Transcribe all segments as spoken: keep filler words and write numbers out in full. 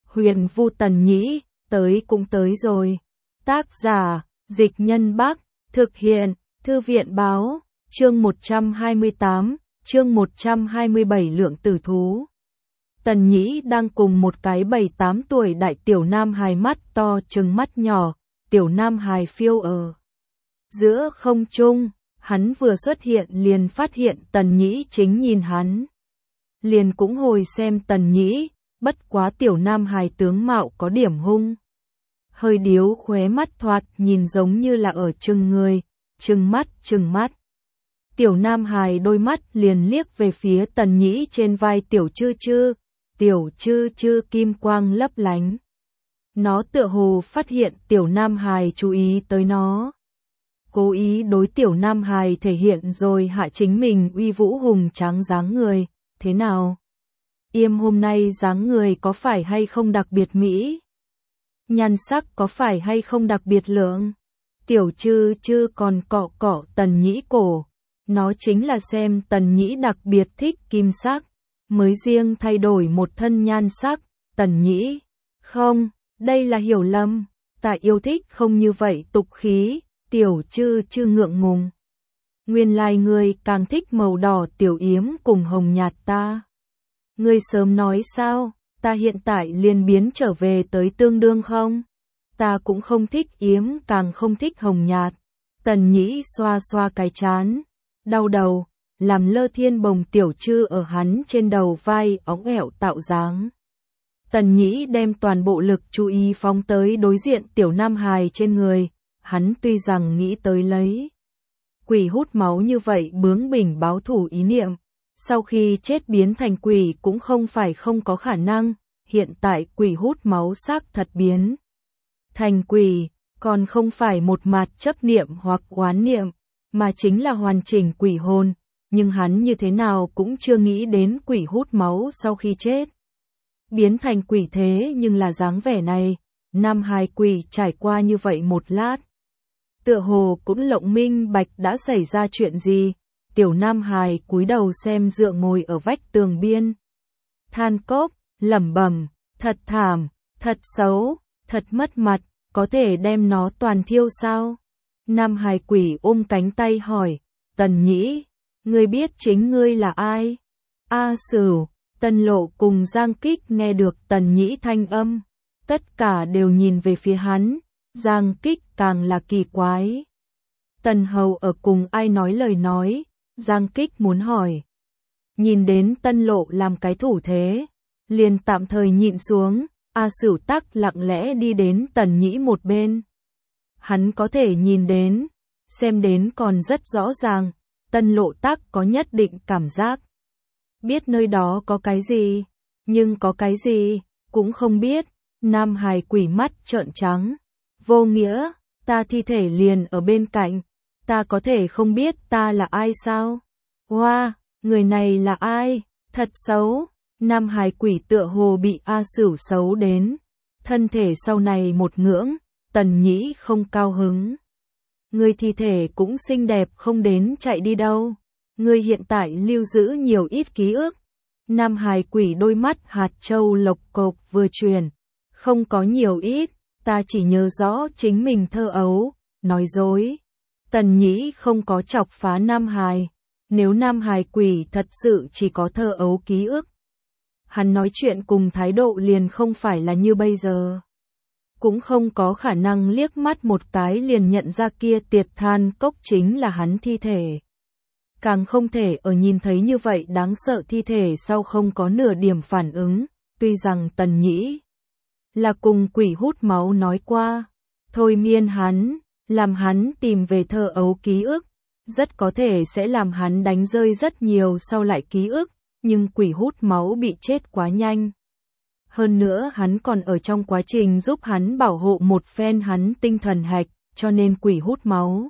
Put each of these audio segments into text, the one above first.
Huyền Vu Tần Nhĩ, tới cũng tới rồi. Tác giả, Dịch Nhân Bắc, thực hiện, Thư viện Báo, chương một trăm hai mươi tám, chương một trăm hai mươi bảy Lượng Tử Thú. Tần Nhĩ đang cùng một cái bảy tám tuổi đại tiểu nam hài mắt to trừng mắt nhỏ, tiểu nam hài phiêu ở giữa không trung, hắn vừa xuất hiện liền phát hiện Tần Nhĩ chính nhìn hắn. Liền cũng hồi xem Tần Nhĩ, bất quá tiểu nam hài tướng mạo có điểm hung. Hơi điếu khóe mắt thoạt nhìn giống như là ở trừng người, trừng mắt trừng mắt. Tiểu nam hài đôi mắt liền liếc về phía Tần Nhĩ trên vai tiểu chư chư, tiểu chư chư kim quang lấp lánh. Nó tựa hồ phát hiện tiểu nam hài chú ý tới nó. Cố ý đối tiểu nam hài thể hiện rồi hạ chính mình uy vũ hùng tráng dáng người, thế nào? Yêm hôm nay dáng người có phải hay không đặc biệt mỹ? Nhan sắc có phải hay không đặc biệt lượng? Tiểu chư chư còn cọ cọ Tần Nhĩ cổ. Nó chính là xem Tần Nhĩ đặc biệt thích kim sắc, mới riêng thay đổi một thân nhan sắc. Tần Nhĩ, không, đây là hiểu lầm, ta yêu thích không như vậy tục khí. Tiểu chư chư ngượng ngùng. Nguyên lai ngươi càng thích màu đỏ tiểu yếm cùng hồng nhạt ta. Ngươi sớm nói sao, ta hiện tại liền biến trở về tới tương đương không? Ta cũng không thích yếm càng không thích hồng nhạt. Tần Nhĩ xoa xoa cái chán, đau đầu, làm Lơ Thiên Bồng tiểu chư ở hắn trên đầu vai óng ẻo tạo dáng. Tần Nhĩ đem toàn bộ lực chú ý phóng tới đối diện tiểu nam hài trên người. Hắn tuy rằng nghĩ tới lấy quỷ hút máu như vậy bướng bỉnh báo thù ý niệm, sau khi chết biến thành quỷ cũng không phải không có khả năng, hiện tại quỷ hút máu xác thật biến thành quỷ, còn không phải một mặt chấp niệm hoặc oán niệm, mà chính là hoàn chỉnh quỷ hồn, nhưng hắn như thế nào cũng chưa nghĩ đến quỷ hút máu sau khi chết biến thành quỷ thế nhưng là dáng vẻ này, nam hài quỷ trải qua như vậy một lát. Tựa hồ cũng lộng minh bạch đã xảy ra chuyện gì, tiểu nam hài cúi đầu xem dựa ngồi ở vách tường biên. Than cốc, lẩm bẩm, thật thảm, thật xấu, thật mất mặt, có thể đem nó toàn thiêu sao? Nam hài quỷ ôm cánh tay hỏi, Tần Nhĩ, ngươi biết chính ngươi là ai? A Sửu, Tân Lộ cùng Giang Kích nghe được Tần Nhĩ thanh âm, tất cả đều nhìn về phía hắn. Giang Kích càng là kỳ quái. Tần Hầu ở cùng ai nói lời nói, Giang Kích muốn hỏi. Nhìn đến Tân Lộ làm cái thủ thế, liền tạm thời nhịn xuống, A Sửu tắc lặng lẽ đi đến Tần Nhĩ một bên. Hắn có thể nhìn đến, xem đến còn rất rõ ràng, Tân Lộ tắc có nhất định cảm giác. Biết nơi đó có cái gì, nhưng có cái gì, cũng không biết, nam hài quỷ mắt trợn trắng. Vô nghĩa, ta thi thể liền ở bên cạnh, ta có thể không biết ta là ai sao? Hoa, wow, người này là ai? Thật xấu, nam hài quỷ tựa hồ bị A Sửu xấu đến. Thân thể sau này một ngưỡng, Tần Nhĩ không cao hứng. Người thi thể cũng xinh đẹp không đến chạy đi đâu. Người hiện tại lưu giữ nhiều ít ký ức. Nam hài quỷ đôi mắt hạt châu lộc cộc vừa truyền, không có nhiều ít. Ta chỉ nhớ rõ chính mình thơ ấu, nói dối. Tần Nhĩ không có chọc phá nam hài. Nếu nam hài quỷ thật sự chỉ có thơ ấu ký ức, hắn nói chuyện cùng thái độ liền không phải là như bây giờ. Cũng không có khả năng liếc mắt một cái liền nhận ra kia tiệt than cốc chính là hắn thi thể. Càng không thể ở nhìn thấy như vậy đáng sợ thi thể sau không có nửa điểm phản ứng, tuy rằng Tần Nhĩ là cùng quỷ hút máu nói qua, thôi miên hắn, làm hắn tìm về thơ ấu ký ức, rất có thể sẽ làm hắn đánh rơi rất nhiều sau lại ký ức, nhưng quỷ hút máu bị chết quá nhanh. Hơn nữa hắn còn ở trong quá trình giúp hắn bảo hộ một phen hắn tinh thần hạch, cho nên quỷ hút máu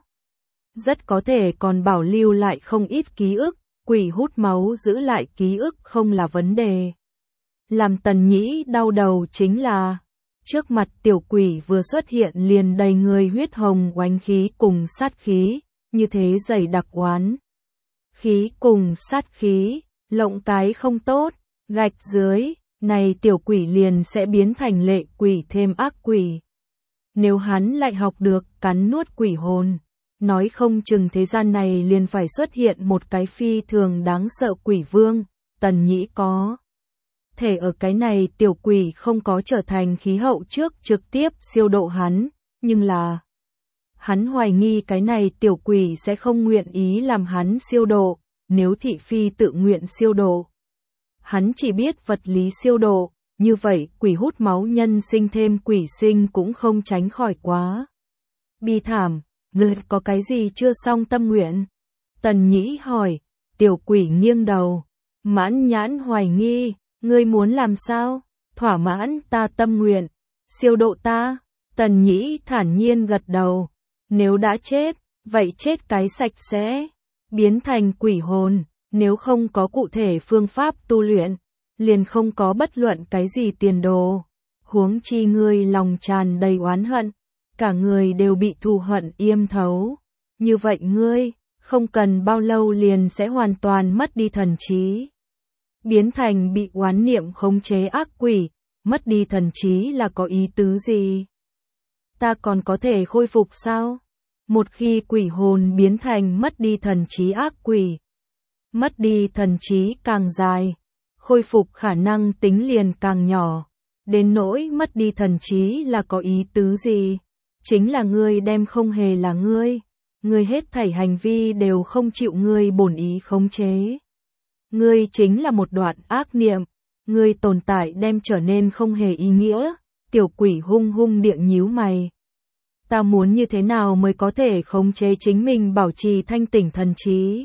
rất có thể còn bảo lưu lại không ít ký ức, quỷ hút máu giữ lại ký ức không là vấn đề. Làm Tần Nhĩ đau đầu chính là, trước mặt tiểu quỷ vừa xuất hiện liền đầy người huyết hồng oánh khí cùng sát khí, như thế dày đặc oán. Khí cùng sát khí, lộng cái không tốt, gạch dưới, này tiểu quỷ liền sẽ biến thành lệ quỷ thêm ác quỷ. Nếu hắn lại học được cắn nuốt quỷ hồn, nói không chừng thế gian này liền phải xuất hiện một cái phi thường đáng sợ quỷ vương. Tần Nhĩ có thể ở cái này tiểu quỷ không có trở thành khí hậu trước trực tiếp siêu độ hắn, nhưng là hắn hoài nghi cái này tiểu quỷ sẽ không nguyện ý làm hắn siêu độ, nếu thị phi tự nguyện siêu độ. Hắn chỉ biết vật lý siêu độ, như vậy quỷ hút máu nhân sinh thêm quỷ sinh cũng không tránh khỏi quá bi thảm. Ngươi có cái gì chưa xong tâm nguyện? Tần Nhĩ hỏi. Tiểu quỷ nghiêng đầu, mãn nhãn hoài nghi. Ngươi muốn làm sao? Thỏa mãn ta tâm nguyện, siêu độ ta. Tần Nhĩ thản nhiên gật đầu. Nếu đã chết, vậy chết cái sạch sẽ, biến thành quỷ hồn. Nếu không có cụ thể phương pháp tu luyện, liền không có bất luận cái gì tiền đồ. Huống chi ngươi lòng tràn đầy oán hận, cả người đều bị thù hận yêm thấu. Như vậy ngươi, không cần bao lâu liền sẽ hoàn toàn mất đi thần trí. Biến thành bị oán niệm khống chế ác quỷ, mất đi thần trí là có ý tứ gì? Ta còn có thể khôi phục sao? Một khi quỷ hồn biến thành mất đi thần trí ác quỷ, mất đi thần trí càng dài, khôi phục khả năng tính liền càng nhỏ. Đến nỗi mất đi thần trí là có ý tứ gì? Chính là ngươi đem không hề là ngươi, ngươi hết thảy hành vi đều không chịu ngươi bổn ý khống chế. Ngươi chính là một đoạn ác niệm, ngươi tồn tại đem trở nên không hề ý nghĩa. Tiểu quỷ hung hung địa nhíu mày. Ta muốn như thế nào mới có thể khống chế chính mình bảo trì thanh tỉnh thần trí?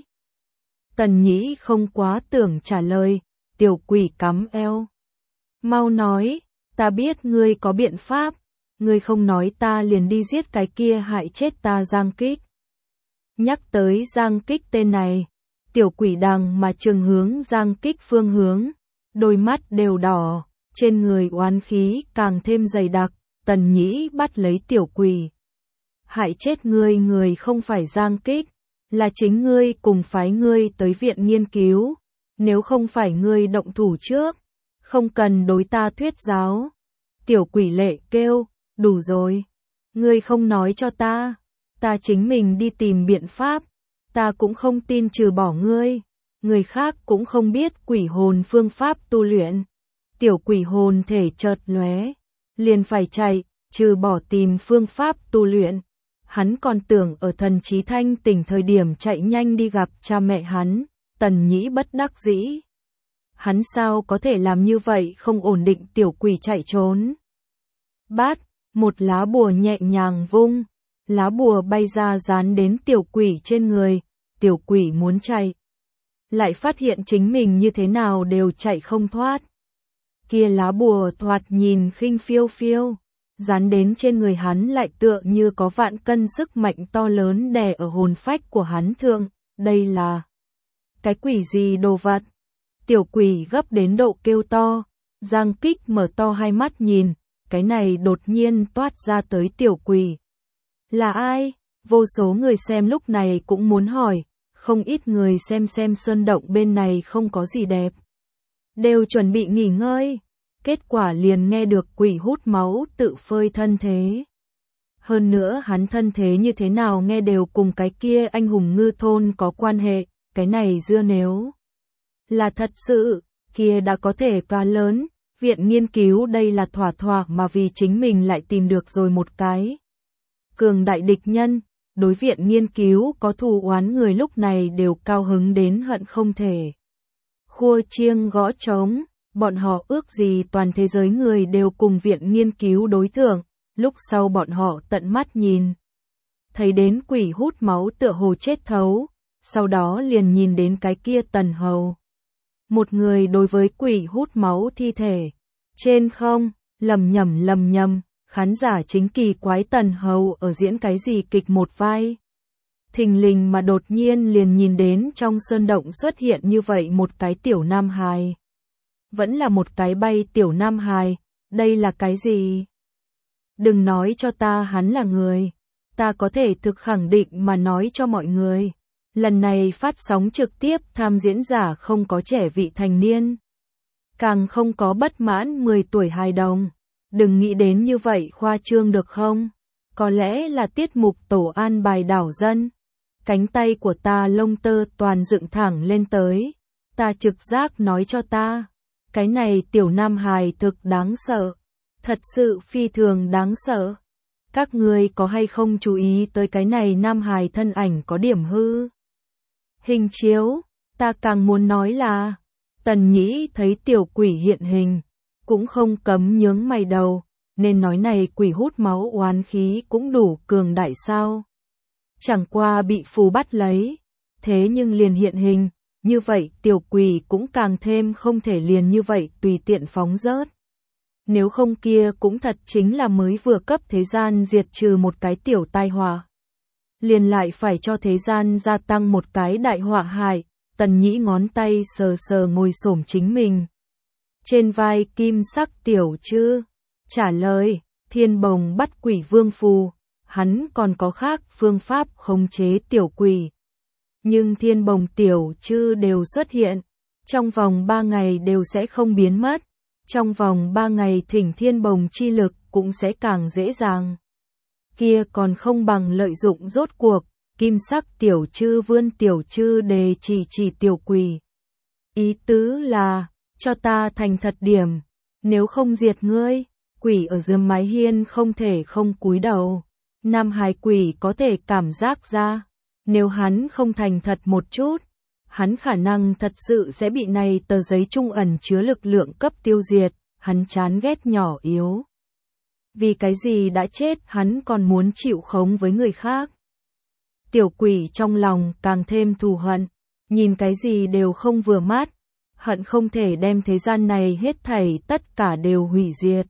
Tần Nhĩ không quá tưởng trả lời, tiểu quỷ cắm eo. Mau nói, ta biết ngươi có biện pháp, ngươi không nói ta liền đi giết cái kia hại chết ta Giang Kích. Nhắc tới Giang Kích tên này, tiểu quỷ đằng mà trường hướng Giang Kích phương hướng, đôi mắt đều đỏ, trên người oán khí càng thêm dày đặc. Tần Nhĩ bắt lấy tiểu quỷ. Hại chết ngươi người không phải Giang Kích, là chính ngươi cùng phái ngươi tới viện nghiên cứu. Nếu không phải ngươi động thủ trước, không cần đối ta thuyết giáo. Tiểu quỷ lệ kêu, đủ rồi. Ngươi không nói cho ta, ta chính mình đi tìm biện pháp. Ta cũng không tin trừ bỏ ngươi, người khác cũng không biết quỷ hồn phương pháp tu luyện. Tiểu quỷ hồn thể chợt lóe, liền phải chạy, trừ bỏ tìm phương pháp tu luyện. Hắn còn tưởng ở thần trí thanh tỉnh thời điểm chạy nhanh đi gặp cha mẹ hắn. Tần Nhĩ bất đắc dĩ. Hắn sao có thể làm như vậy không ổn định tiểu quỷ chạy trốn. Bát, một lá bùa nhẹ nhàng vung, lá bùa bay ra dán đến tiểu quỷ trên người. Tiểu quỷ muốn chạy, lại phát hiện chính mình như thế nào đều chạy không thoát. Kia lá bùa thoạt nhìn khinh phiêu phiêu, dán đến trên người hắn lại tựa như có vạn cân sức mạnh to lớn đè ở hồn phách của hắn thượng. Đây là cái quỷ gì đồ vật? Tiểu quỷ gấp đến độ kêu to. Giang Kích mở to hai mắt nhìn, cái này đột nhiên toát ra tới tiểu quỷ. Là ai? Vô số người xem lúc này cũng muốn hỏi, không ít người xem xem sơn động bên này không có gì đẹp, đều chuẩn bị nghỉ ngơi. Kết quả liền nghe được quỷ hút máu tự phơi thân thế. Hơn nữa hắn thân thế như thế nào nghe đều cùng cái kia anh hùng ngư thôn có quan hệ. Cái này dưa nếu là thật sự, kia đã có thể cá lớn. Viện nghiên cứu đây là thỏa thỏa mà vì chính mình lại tìm được rồi một cái cường đại địch nhân. Đối viện nghiên cứu có thù oán người lúc này đều cao hứng đến hận không thể khua chiêng gõ trống. Bọn họ ước gì toàn thế giới người đều cùng viện nghiên cứu đối thượng. Lúc sau bọn họ tận mắt nhìn thấy đến quỷ hút máu tựa hồ chết thấu. Sau đó liền nhìn đến cái kia Tần Hầu. Một người đối với quỷ hút máu thi thể. Trên không, lầm nhầm lầm nhầm, khán giả chính kỳ quái Tần Hầu ở diễn cái gì kịch một vai. Thình lình mà đột nhiên liền nhìn đến trong sơn động xuất hiện như vậy một cái tiểu nam hài. Vẫn là một cái bay tiểu nam hài, đây là cái gì? Đừng nói cho ta hắn là người, ta có thể thực khẳng định mà nói cho mọi người. Lần này phát sóng trực tiếp tham diễn giả không có trẻ vị thành niên. càng không có bất mãn mười tuổi hài đồng. Đừng nghĩ đến như vậy khoa trương được không? Có lẽ là tiết mục tổ an bài đảo dân. Cánh tay của ta lông tơ toàn dựng thẳng lên tới. Ta trực giác nói cho ta. Cái này tiểu nam hài thực đáng sợ. Thật sự phi thường đáng sợ. Các người có hay không chú ý tới cái này nam hài thân ảnh có điểm hư? Hình chiếu, ta càng muốn nói là, Tần Nhĩ thấy tiểu quỷ hiện hình, cũng không cấm nhướng mày đầu, nên nói này quỷ hút máu oán khí cũng đủ cường đại sao. Chẳng qua bị phù bắt lấy, thế nhưng liền hiện hình, như vậy tiểu quỷ cũng càng thêm không thể liền như vậy tùy tiện phóng rớt. Nếu không kia cũng thật chính là mới vừa cấp thế gian diệt trừ một cái tiểu tai họa. Liền lại phải cho thế gian gia tăng một cái đại họa hại. Tần Nhĩ ngón tay sờ sờ ngồi xổm chính mình. Trên vai kim sắc tiểu chư. Trả lời, Thiên Bồng bắt quỷ vương phù. Hắn còn có khác phương pháp khống chế tiểu quỷ. Nhưng Thiên Bồng tiểu chư đều xuất hiện. Trong vòng ba ngày đều sẽ không biến mất. Trong vòng ba ngày thỉnh Thiên Bồng chi lực cũng sẽ càng dễ dàng. Kia còn không bằng lợi dụng rốt cuộc. Kim sắc tiểu chư vươn tiểu chư đề chỉ chỉ tiểu quỷ. Ý tứ là, cho ta thành thật điểm, nếu không diệt ngươi, quỷ ở dưới mái hiên không thể không cúi đầu. Nam hài quỷ có thể cảm giác ra, nếu hắn không thành thật một chút, hắn khả năng thật sự sẽ bị này tờ giấy trung ẩn chứa lực lượng cấp tiêu diệt, hắn chán ghét nhỏ yếu. Vì cái gì đã chết hắn còn muốn chịu khống với người khác. Tiểu quỷ trong lòng càng thêm thù hận, nhìn cái gì đều không vừa mắt, hận không thể đem thế gian này hết thảy tất cả đều hủy diệt.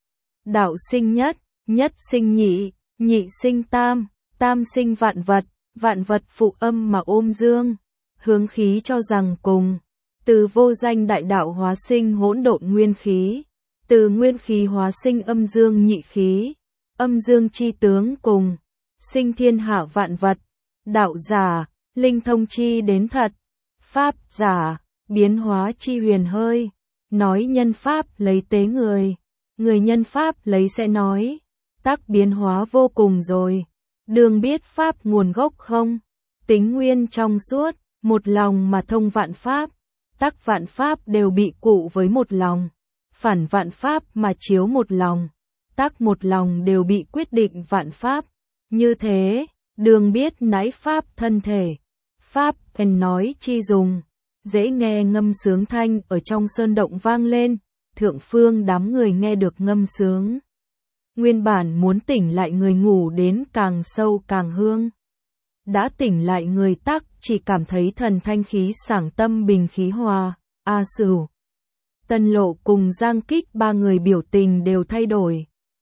Đạo sinh nhất, nhất sinh nhị, nhị sinh tam, tam sinh vạn vật, vạn vật phụ âm mà ôm dương, hướng khí cho rằng cùng, từ vô danh đại đạo hóa sinh hỗn độn nguyên khí, từ nguyên khí hóa sinh âm dương nhị khí, âm dương chi tướng cùng, sinh thiên hạ vạn vật. Đạo giả, linh thông chi đến thật. Pháp giả, biến hóa chi huyền hơi. Nói nhân pháp lấy tế người. Người nhân pháp lấy sẽ nói. Tác biến hóa vô cùng rồi. Đường biết pháp nguồn gốc không? Tính nguyên trong suốt, một lòng mà thông vạn pháp. Tác vạn pháp đều bị cụ với một lòng. Phản vạn pháp mà chiếu một lòng. Tác một lòng đều bị quyết định vạn pháp. Như thế. Đường biết nãi pháp thân thể, pháp en nói chi dùng, dễ nghe ngâm sướng thanh ở trong sơn động vang lên, thượng phương đám người nghe được ngâm sướng. Nguyên bản muốn tỉnh lại người ngủ đến càng sâu càng hương. Đã tỉnh lại người tắc chỉ cảm thấy thần thanh khí sảng tâm bình khí hòa, A Sửu. Tân Lộ cùng Giang Kích ba người biểu tình đều thay đổi.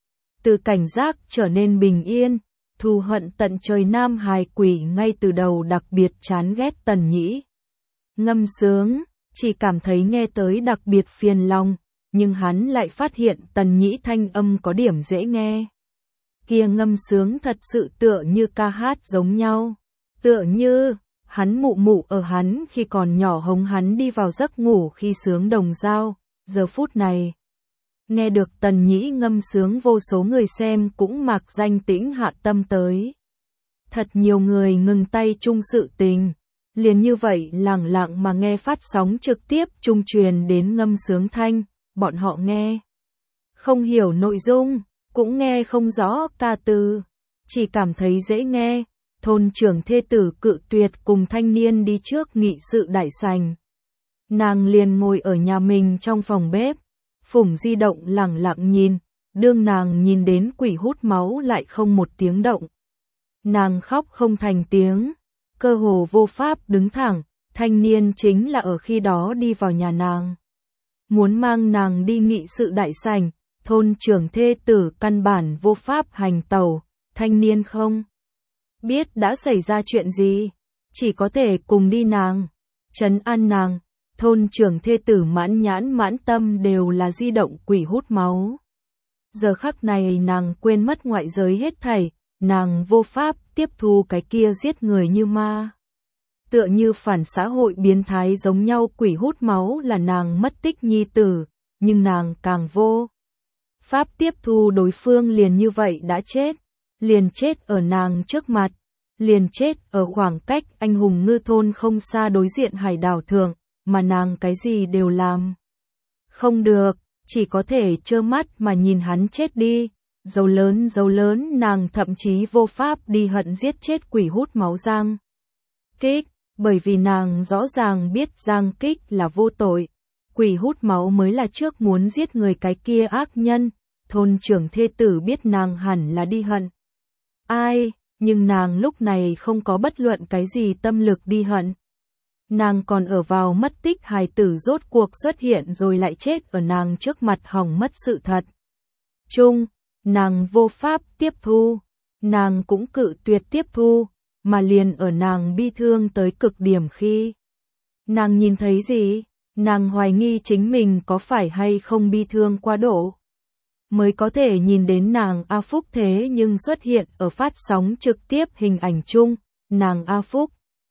Từ cảnh giác trở nên bình yên. Thù hận tận trời nam hài quỷ ngay từ đầu đặc biệt chán ghét Tần Nhĩ. Ngâm sướng, chỉ cảm thấy nghe tới đặc biệt phiền lòng, nhưng hắn lại phát hiện Tần Nhĩ thanh âm có điểm dễ nghe. Kia ngâm sướng thật sự tựa như ca hát giống nhau, tựa như, hắn mụ mụ ở hắn khi còn nhỏ hống hắn đi vào giấc ngủ khi sướng đồng dao, giờ phút này. Nghe được Tần Nhĩ ngâm sướng vô số người xem cũng mặc danh tĩnh hạ tâm tới. Thật nhiều người ngừng tay chung sự tình, liền như vậy lặng lặng mà nghe phát sóng trực tiếp trung truyền đến ngâm sướng thanh, bọn họ nghe. Không hiểu nội dung, cũng nghe không rõ ca từ, chỉ cảm thấy dễ nghe, thôn trưởng thê tử cự tuyệt cùng thanh niên đi trước nghị sự đại sành. Nàng liền ngồi ở nhà mình trong phòng bếp. Phủng di động lẳng lặng nhìn, đương nàng nhìn đến quỷ hút máu lại không một tiếng động. Nàng khóc không thành tiếng, cơ hồ vô pháp đứng thẳng, thanh niên chính là ở khi đó đi vào nhà nàng. Muốn mang nàng đi nghị sự đại sảnh, thôn trưởng thê tử căn bản vô pháp hành tẩu, thanh niên không biết đã xảy ra chuyện gì, chỉ có thể cùng đi nàng, trấn an nàng. Thôn trưởng thê tử mãn nhãn mãn tâm đều là di động quỷ hút máu. Giờ khắc này nàng quên mất ngoại giới hết thảy, nàng vô pháp tiếp thu cái kia giết người như ma. tựa như phản xã hội biến thái giống nhau. Quỷ hút máu là nàng mất tích nhi tử, nhưng nàng càng vô pháp tiếp thu đối phương liền như vậy đã chết, liền chết ở nàng trước mặt, liền chết ở khoảng cách anh hùng ngư thôn không xa đối diện hải đảo thượng, mà nàng cái gì đều làm không được, chỉ có thể trơ mắt mà nhìn hắn chết đi. Dấu lớn dấu lớn nàng thậm chí vô pháp đi hận giết chết quỷ hút máu Giang Kích, bởi vì nàng rõ ràng biết Giang Kích là vô tội. Quỷ hút máu mới là trước muốn giết người cái kia ác nhân. Thôn trưởng thê tử biết nàng hẳn là đi hận ai, nhưng nàng lúc này không có bất luận cái gì tâm lực đi hận. Nàng còn ở vào mất tích hài tử rốt cuộc xuất hiện rồi lại chết ở nàng trước mặt hỏng mất sự thật. Chung, nàng vô pháp tiếp thu, nàng cũng cự tuyệt tiếp thu, mà liền ở nàng bi thương tới cực điểm khi nàng nhìn thấy gì, nàng hoài nghi chính mình có phải hay không bi thương quá độ. Mới có thể nhìn đến nàng A Phúc thế nhưng xuất hiện ở phát sóng trực tiếp hình ảnh chung, nàng A Phúc.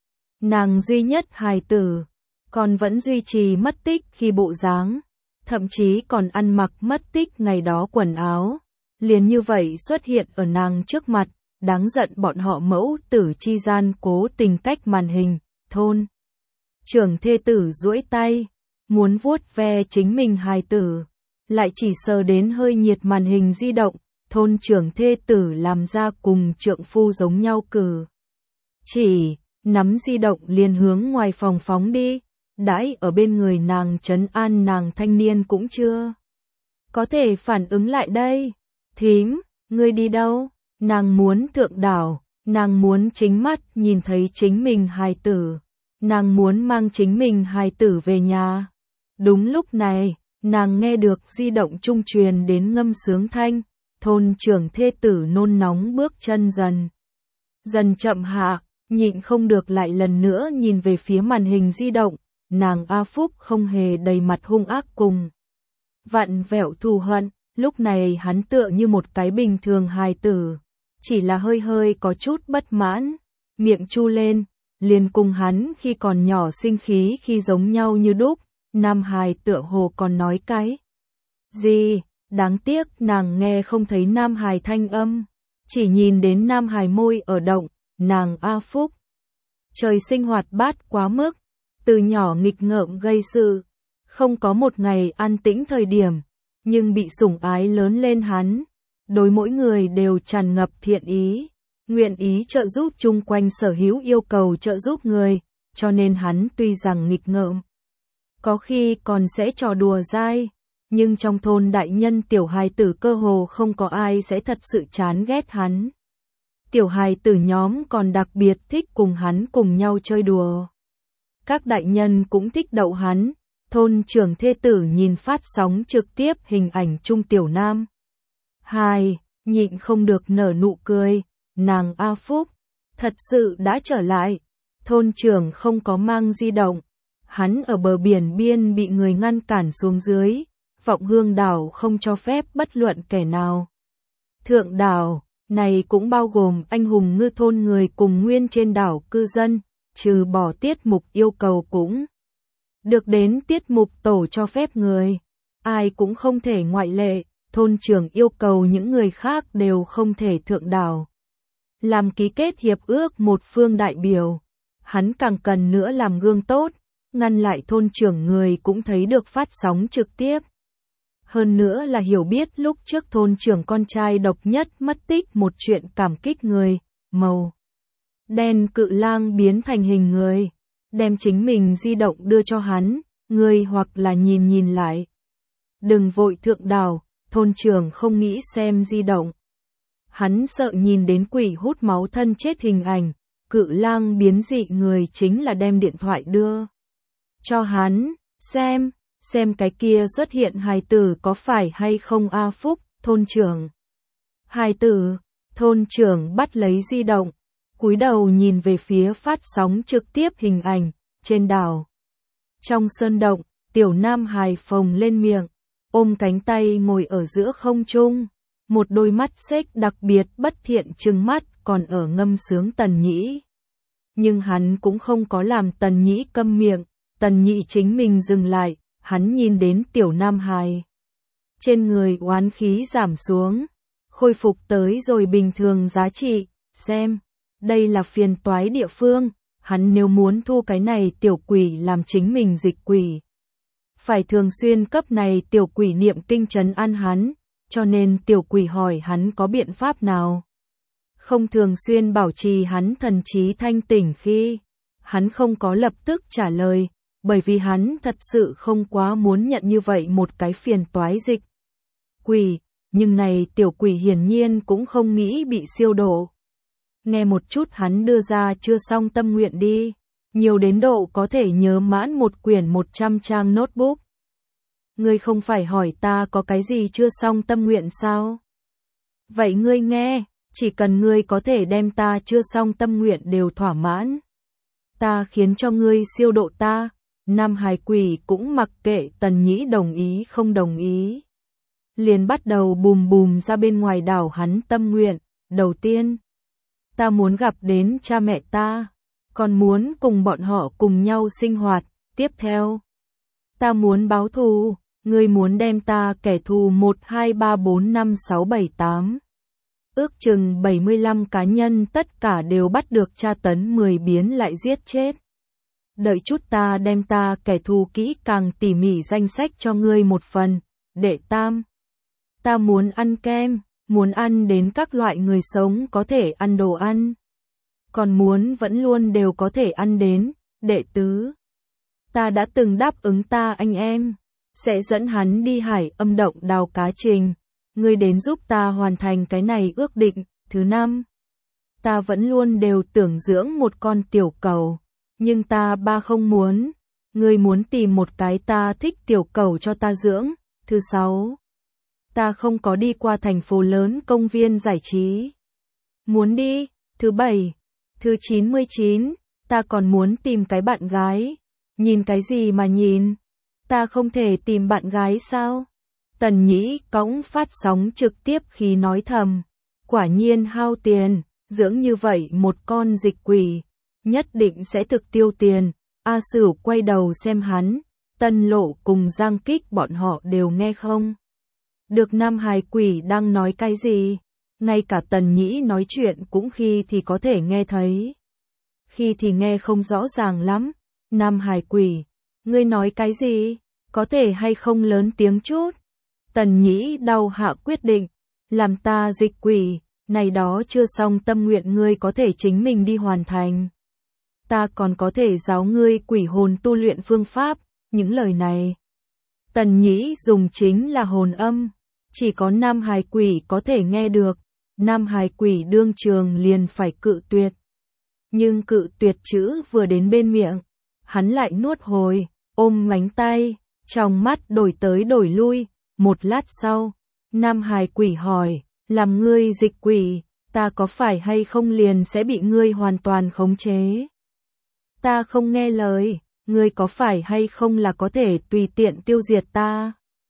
Nàng duy nhất hài tử, còn vẫn duy trì mất tích khi bộ dáng, thậm chí còn ăn mặc mất tích ngày đó quần áo, liền như vậy xuất hiện ở nàng trước mặt, đáng giận bọn họ mẫu tử chi gian cố tình cách màn hình, thôn. Trưởng thê tử duỗi tay, muốn vuốt ve chính mình hài tử, lại chỉ sờ đến hơi nhiệt màn hình di động, thôn trưởng thê tử làm ra cùng trượng phu giống nhau cử. Chỉ, nắm di động liền hướng ngoài phòng phóng đi, đãi ở bên người nàng trấn an nàng thanh niên cũng chưa có thể phản ứng lại đây. Thím, ngươi đi đâu? Nàng muốn thượng đảo, nàng muốn chính mắt nhìn thấy chính mình hài tử, nàng muốn mang chính mình hài tử về nhà. Đúng lúc này, nàng nghe được di động trung truyền đến ngâm sướng thanh, thôn trưởng thê tử nôn nóng bước chân dần dần chậm hạ, nhịn không được lại lần nữa nhìn về phía màn hình di động, nàng A Phúc không hề đầy mặt hung ác cùng vặn vẹo thù hận, lúc này hắn tựa như một cái bình thường hài tử, chỉ là hơi hơi có chút bất mãn, miệng chu lên, liền cùng hắn khi còn nhỏ sinh khí khi giống nhau như đúc. Nam hài tựa hồ còn nói cái gì, đáng tiếc nàng nghe không thấy Nam hài thanh âm, chỉ nhìn đến Nam hài môi ở động, nàng A Phúc. Trời sinh hoạt bát quá mức, từ nhỏ nghịch ngợm gây sự, không có một ngày an tĩnh thời điểm, nhưng bị sủng ái lớn lên hắn, đối mỗi người đều tràn ngập thiện ý, nguyện ý trợ giúp chung quanh sở hữu yêu cầu trợ giúp người, cho nên hắn tuy rằng nghịch ngợm, có khi còn sẽ trò đùa dai, nhưng trong thôn đại nhân tiểu hài tử cơ hồ không có ai sẽ thật sự chán ghét hắn. Tiểu hài tử nhóm còn đặc biệt thích cùng hắn cùng nhau chơi đùa. Các đại nhân cũng thích đậu hắn, thôn trưởng thê tử nhìn phát sóng trực tiếp hình ảnh chung tiểu nam. Hai, nhịn không được nở nụ cười, nàng A Phúc, thật sự đã trở lại, thôn trưởng không có mang di động. Hắn ở bờ biển biên bị người ngăn cản xuống dưới, Vọng Hương đảo không cho phép bất luận kẻ nào. Thượng đảo, này cũng bao gồm anh hùng ngư thôn người cùng nguyên trên đảo cư dân, trừ bỏ tiết mục yêu cầu cũng được đến tiết mục tổ cho phép người. Ai cũng không thể ngoại lệ, thôn trưởng yêu cầu những người khác đều không thể thượng đảo. Làm ký kết hiệp ước một phương đại biểu, hắn càng cần nữa làm gương tốt. Ngăn lại thôn trưởng người cũng thấy được phát sóng trực tiếp. Hơn nữa là hiểu biết lúc trước thôn trưởng con trai độc nhất mất tích một chuyện cảm kích người, màu đen cự lang biến thành hình người, đem chính mình di động đưa cho hắn, người hoặc là nhìn nhìn lại. Đừng vội thượng đảo, thôn trưởng không nghĩ xem di động. Hắn sợ nhìn đến quỷ hút máu thân chết hình ảnh, cự lang biến dị người chính là đem điện thoại đưa cho hắn, xem, xem cái kia xuất hiện hài tử có phải hay không A Phúc, thôn trưởng. Hài tử, thôn trưởng bắt lấy di động, cúi đầu nhìn về phía phát sóng trực tiếp hình ảnh, trên đảo. Trong sơn động, tiểu nam hài phồng lên miệng, ôm cánh tay ngồi ở giữa không trung, một đôi mắt xếch đặc biệt bất thiện trừng mắt còn ở ngâm sướng tần nhĩ. Nhưng hắn cũng không có làm Tần Nhĩ câm miệng, Tần Nhĩ chính mình dừng lại, hắn nhìn đến tiểu Nam Hải. Trên người oán khí giảm xuống, khôi phục tới rồi bình thường giá trị, xem, đây là phiền toái địa phương, hắn nếu muốn thu cái này tiểu quỷ làm chính mình dịch quỷ. Phải thường xuyên cấp này tiểu quỷ niệm kinh trấn an hắn, cho nên tiểu quỷ hỏi hắn có biện pháp nào. Không thường xuyên bảo trì hắn thần trí thanh tỉnh khi, hắn không có lập tức trả lời, bởi vì hắn thật sự không quá muốn nhận như vậy một cái phiền toái dịch quỷ, nhưng này tiểu quỷ hiển nhiên cũng không nghĩ bị siêu độ. Nghe một chút hắn đưa ra chưa xong tâm nguyện đi, nhiều đến độ có thể nhớ mãn một quyển một trăm trang notebook. Ngươi không phải hỏi ta có cái gì chưa xong tâm nguyện sao? Vậy ngươi nghe, chỉ cần ngươi có thể đem ta chưa xong tâm nguyện đều thỏa mãn. Ta khiến cho ngươi siêu độ ta, Nam Hải quỷ cũng mặc kệ Tần Nhĩ đồng ý không đồng ý. Liền bắt đầu bùm bùm ra bên ngoài đảo hắn tâm nguyện, đầu tiên. Ta muốn gặp đến cha mẹ ta, còn muốn cùng bọn họ cùng nhau sinh hoạt, tiếp theo. Ta muốn báo thù, ngươi muốn đem ta kẻ thù một hai ba bốn năm sáu bảy tám. Ước chừng bảy mươi lăm cá nhân tất cả đều bắt được tra tấn mười biến lại giết chết. Đợi chút ta đem ta kẻ thù kỹ càng tỉ mỉ danh sách cho ngươi một phần, đệ tam. Ta muốn ăn kem, muốn ăn đến các loại người sống có thể ăn đồ ăn. Còn muốn vẫn luôn đều có thể ăn đến, đệ tứ. Ta đã từng đáp ứng ta anh em, sẽ dẫn hắn đi hải âm động đào cá trình. Ngươi đến giúp ta hoàn thành cái này ước định. Thứ năm, ta vẫn luôn đều tưởng dưỡng một con tiểu cẩu, nhưng ta ba không muốn. Ngươi muốn tìm một cái ta thích tiểu cẩu cho ta dưỡng. Thứ sáu, ta không có đi qua thành phố lớn công viên giải trí. Muốn đi. Thứ bảy, thứ chín mươi chín, ta còn muốn tìm cái bạn gái. Nhìn cái gì mà nhìn? Ta không thể tìm bạn gái sao? Tần Nhĩ cõng phát sóng trực tiếp khi nói thầm, quả nhiên hao tiền, dưỡng như vậy một con dịch quỷ, nhất định sẽ thực tiêu tiền. A Sửu quay đầu xem hắn, Tân Lộ cùng Giang Kích bọn họ đều nghe không được Nam Hải quỷ đang nói cái gì, ngay cả Tần Nhĩ nói chuyện cũng khi thì có thể nghe thấy, khi thì nghe không rõ ràng lắm. Nam Hải quỷ, ngươi nói cái gì, có thể hay không lớn tiếng chút? Tần Nhĩ đau hạ quyết định, làm ta dịch quỷ, này đó chưa xong tâm nguyện ngươi có thể chính mình đi hoàn thành. Ta còn có thể giáo ngươi quỷ hồn tu luyện phương pháp, những lời này. Tần Nhĩ dùng chính là hồn âm, chỉ có Nam Hải quỷ có thể nghe được, Nam Hải quỷ đương trường liền phải cự tuyệt. Nhưng cự tuyệt chữ vừa đến bên miệng, hắn lại nuốt hồi, ôm mánh tay, trong mắt đổi tới đổi lui. Một lát sau, Nam Hải quỷ hỏi, làm ngươi dịch quỷ, ta có phải hay không liền sẽ bị ngươi hoàn toàn khống chế? Ta không nghe lời, ngươi có phải hay không là có thể tùy tiện tiêu diệt ta?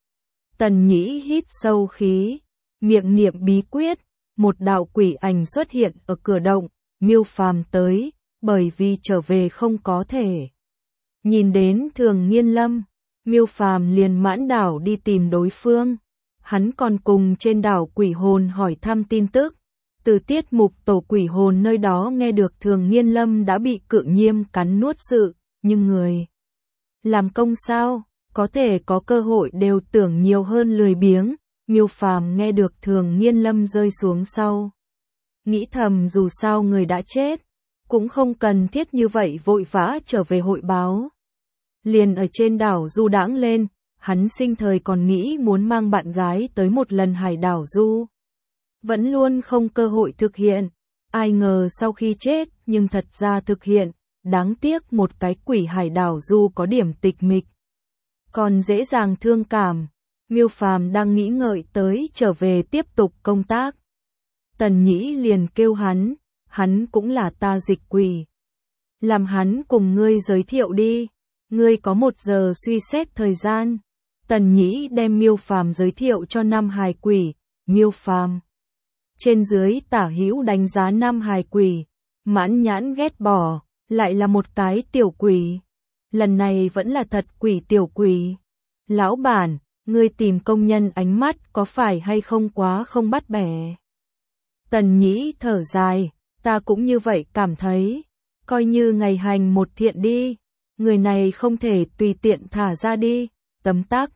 Tần Nhĩ hít sâu khí, miệng niệm bí quyết, một đạo quỷ ảnh xuất hiện ở cửa động, Miêu Phàm tới, bởi vì trở về không có thể. Nhìn đến Thường Nghiên Lâm, Miêu Phàm liền mãn đảo đi tìm đối phương. Hắn còn cùng trên đảo quỷ hồn hỏi thăm tin tức. Từ tiết mục tổ quỷ hồn nơi đó nghe được Thường Nghiên Lâm đã bị Cự Nhiêm cắn nuốt sự, nhưng người làm công sao, có thể có cơ hội đều tưởng nhiều hơn lười biếng. Miêu Phàm nghe được Thường Nghiên Lâm rơi xuống sau, nghĩ thầm dù sao người đã chết, cũng không cần thiết như vậy vội vã trở về hội báo. Liền ở trên đảo du đãng lên, hắn sinh thời còn nghĩ muốn mang bạn gái tới một lần hải đảo du. Vẫn luôn không cơ hội thực hiện, ai ngờ sau khi chết nhưng thật ra thực hiện, đáng tiếc một cái quỷ hải đảo du có điểm tịch mịch. Còn dễ dàng thương cảm, Miêu Phàm đang nghĩ ngợi tới trở về tiếp tục công tác. Tần Nhĩ liền kêu hắn, hắn cũng là ta dịch quỷ. Làm hắn cùng ngươi giới thiệu đi. Ngươi có một giờ suy xét thời gian. Tần Nhĩ đem Miêu Phàm giới thiệu cho Nam Hải quỷ. Miêu Phàm trên dưới tả hữu đánh giá Nam Hải quỷ, mãn nhãn ghét bỏ, lại là một cái tiểu quỷ. Lần này vẫn là thật quỷ tiểu quỷ. Lão bản, ngươi tìm công nhân ánh mắt có phải hay không quá không bắt bẻ. Tần Nhĩ thở dài, ta cũng như vậy cảm thấy. Coi như ngày hành một thiện đi. Người này không thể tùy tiện thả ra đi. Tấm tắc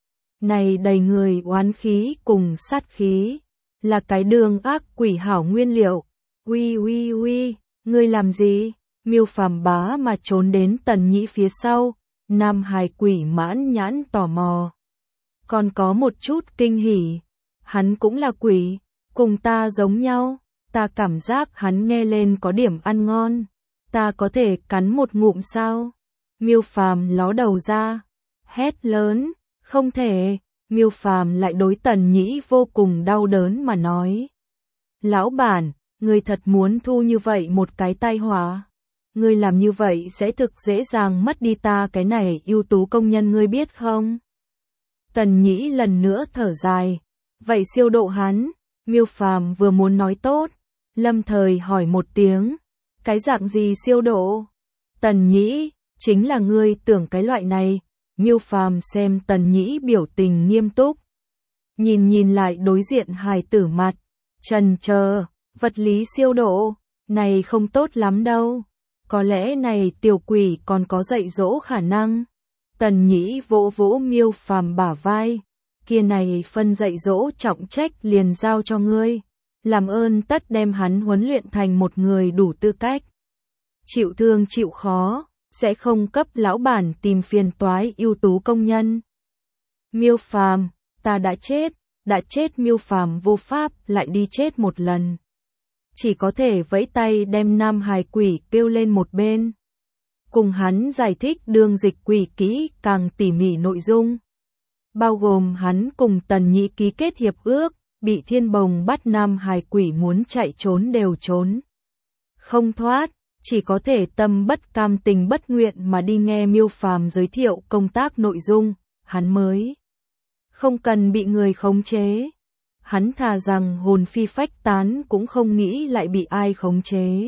này đầy người oán khí cùng sát khí. Là cái đường ác quỷ hảo nguyên liệu. Uy uy uy, ngươi làm gì? Miêu Phàm bá mà trốn đến Tần Nhĩ phía sau. Nam hài quỷ mãn nhãn tò mò. Còn có một chút kinh hỉ. Hắn cũng là quỷ, cùng ta giống nhau. Ta cảm giác hắn nghe lên có điểm ăn ngon. Ta có thể cắn một ngụm sao? Miêu Phàm ló đầu ra, hét lớn, không thể. Miêu Phàm lại đối Tần Nhĩ vô cùng đau đớn mà nói. Lão bản, ngươi thật muốn thu như vậy một cái tai họa. Ngươi làm như vậy sẽ thực dễ dàng mất đi ta cái này ưu tú công nhân ngươi biết không? Tần Nhĩ lần nữa thở dài. Vậy siêu độ hắn. Miêu Phàm vừa muốn nói tốt, lâm thời hỏi một tiếng. Cái dạng gì siêu độ? Tần Nhĩ, chính là ngươi tưởng cái loại này. Miêu Phàm xem Tần Nhĩ biểu tình nghiêm túc. Nhìn nhìn lại đối diện hài tử mặt. Chần chờ, vật lý siêu độ, này không tốt lắm đâu. Có lẽ này tiểu quỷ còn có dạy dỗ khả năng. Tần Nhĩ vỗ vỗ Miêu Phàm bả vai. Kia này phân dạy dỗ trọng trách liền giao cho ngươi. Làm ơn tất đem hắn huấn luyện thành một người đủ tư cách. Chịu thương chịu khó, sẽ không cấp lão bản tìm phiền toái ưu tú công nhân. Miêu Phàm, ta đã chết, đã chết. Miêu Phàm vô pháp lại đi chết một lần. Chỉ có thể vẫy tay đem nam hài quỷ kêu lên một bên. Cùng hắn giải thích đường dịch quỷ kỹ càng tỉ mỉ nội dung. Bao gồm hắn cùng Tần Nhĩ ký kết hiệp ước, bị Thiên Bồng bắt nam hài quỷ muốn chạy trốn đều trốn không thoát, chỉ có thể tâm bất cam tình bất nguyện mà đi nghe Miêu Phàm giới thiệu công tác nội dung, hắn mới không cần bị người khống chế. Hắn thà rằng hồn phi phách tán cũng không nghĩ lại bị ai khống chế.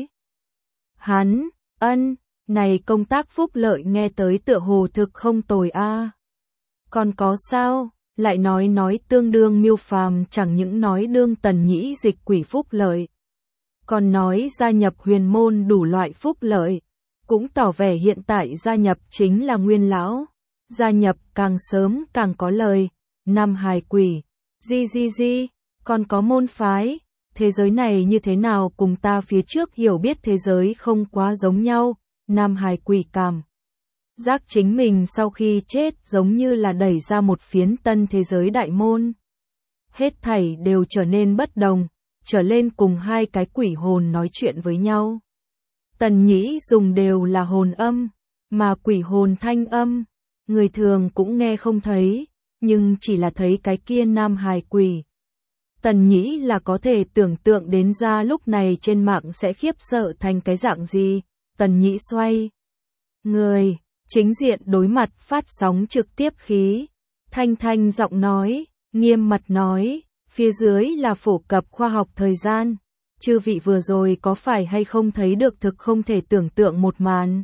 Hắn, ân, này công tác phúc lợi nghe tới tựa hồ thực không tồi a. Còn có sao, lại nói nói tương đương. Miêu Phàm chẳng những nói đương Tần Nhĩ dịch quỷ phúc lợi, còn nói gia nhập huyền môn đủ loại phúc lợi, cũng tỏ vẻ hiện tại gia nhập chính là nguyên lão, gia nhập càng sớm càng có lời. Nam hài quỷ, di di di, còn có môn phái, thế giới này như thế nào cùng ta phía trước hiểu biết thế giới không quá giống nhau. Nam hài quỷ cảm giác chính mình sau khi chết giống như là đẩy ra một phiến tân thế giới đại môn. Hết thảy đều trở nên bất đồng, trở lên cùng hai cái quỷ hồn nói chuyện với nhau. Tần Nhĩ dùng đều là hồn âm, mà quỷ hồn thanh âm, người thường cũng nghe không thấy, nhưng chỉ là thấy cái kia nam hài quỷ. Tần Nhĩ là có thể tưởng tượng đến ra lúc này trên mạng sẽ khiếp sợ thành cái dạng gì. Tần Nhĩ xoay người, chính diện đối mặt phát sóng trực tiếp khí. Thanh thanh giọng nói, nghiêm mặt nói, phía dưới là phổ cập khoa học thời gian. Chư vị vừa rồi có phải hay không thấy được thực không thể tưởng tượng một màn?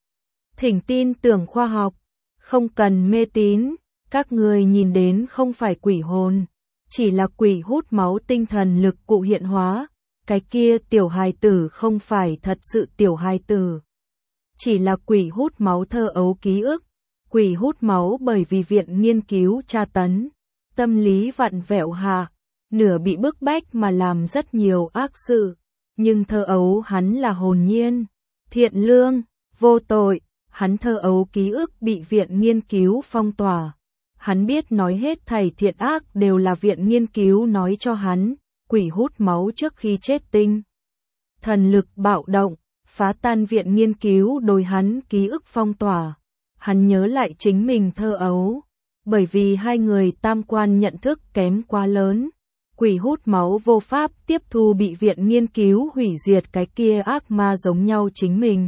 Thỉnh tin tưởng khoa học, không cần mê tín. Các người nhìn đến không phải quỷ hồn, chỉ là quỷ hút máu tinh thần lực cụ hiện hóa. Cái kia tiểu hài tử không phải thật sự tiểu hài tử, chỉ là quỷ hút máu thơ ấu ký ức. Quỷ hút máu bởi vì viện nghiên cứu tra tấn, tâm lý vặn vẹo hạ, nửa bị bức bách mà làm rất nhiều ác sự. Nhưng thơ ấu hắn là hồn nhiên, thiện lương, vô tội. Hắn thơ ấu ký ức bị viện nghiên cứu phong tỏa. Hắn biết nói hết thảy thiện ác đều là viện nghiên cứu nói cho hắn. Quỷ hút máu trước khi chết tinh thần lực bạo động, phá tan viện nghiên cứu đối hắn ký ức phong tỏa. Hắn nhớ lại chính mình thơ ấu, bởi vì hai người tam quan nhận thức kém quá lớn. Quỷ hút máu vô pháp tiếp thu bị viện nghiên cứu hủy diệt cái kia ác ma giống nhau chính mình.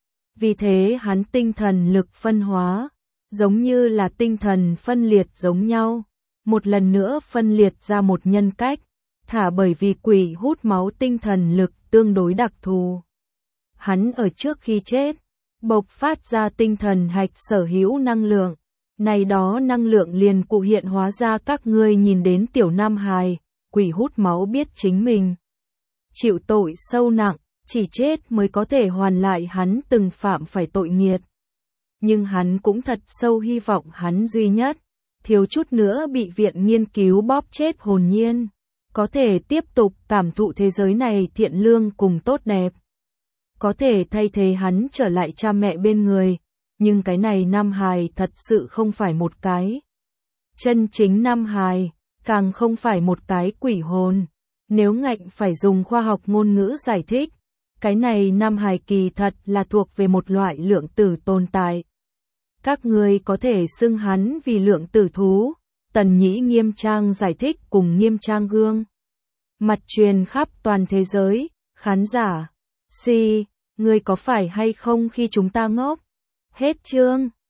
Vì thế hắn tinh thần lực phân hóa, giống như là tinh thần phân liệt giống nhau, một lần nữa phân liệt ra một nhân cách. Thả bởi vì quỷ hút máu tinh thần lực tương đối đặc thù, Hắn ở trước khi chết, bộc phát ra tinh thần hạch sở hữu năng lượng. Này đó năng lượng liền cụ hiện hóa ra các ngươi nhìn đến tiểu nam hài, quỷ hút máu biết chính mình chịu tội sâu nặng, chỉ chết mới có thể hoàn lại hắn từng phạm phải tội nghiệt. Nhưng hắn cũng thật sâu hy vọng hắn duy nhất, thiếu chút nữa bị viện nghiên cứu bóp chết hồn nhiên, có thể tiếp tục cảm thụ thế giới này thiện lương cùng tốt đẹp. Có thể thay thế hắn trở lại cha mẹ bên người, nhưng cái này nam hài thật sự không phải một cái chân chính nam hài, càng không phải một cái quỷ hồn. Nếu ngạnh phải dùng khoa học ngôn ngữ giải thích, cái này nam hài kỳ thật là thuộc về một loại lượng tử tồn tại. Các ngươi có thể xưng hắn vì lượng tử thú, Tần Nhĩ nghiêm trang giải thích cùng nghiêm trang gương mặt truyền khắp toàn thế giới, khán giả, si, ngươi có phải hay không khi chúng ta ngốc? Hết chương.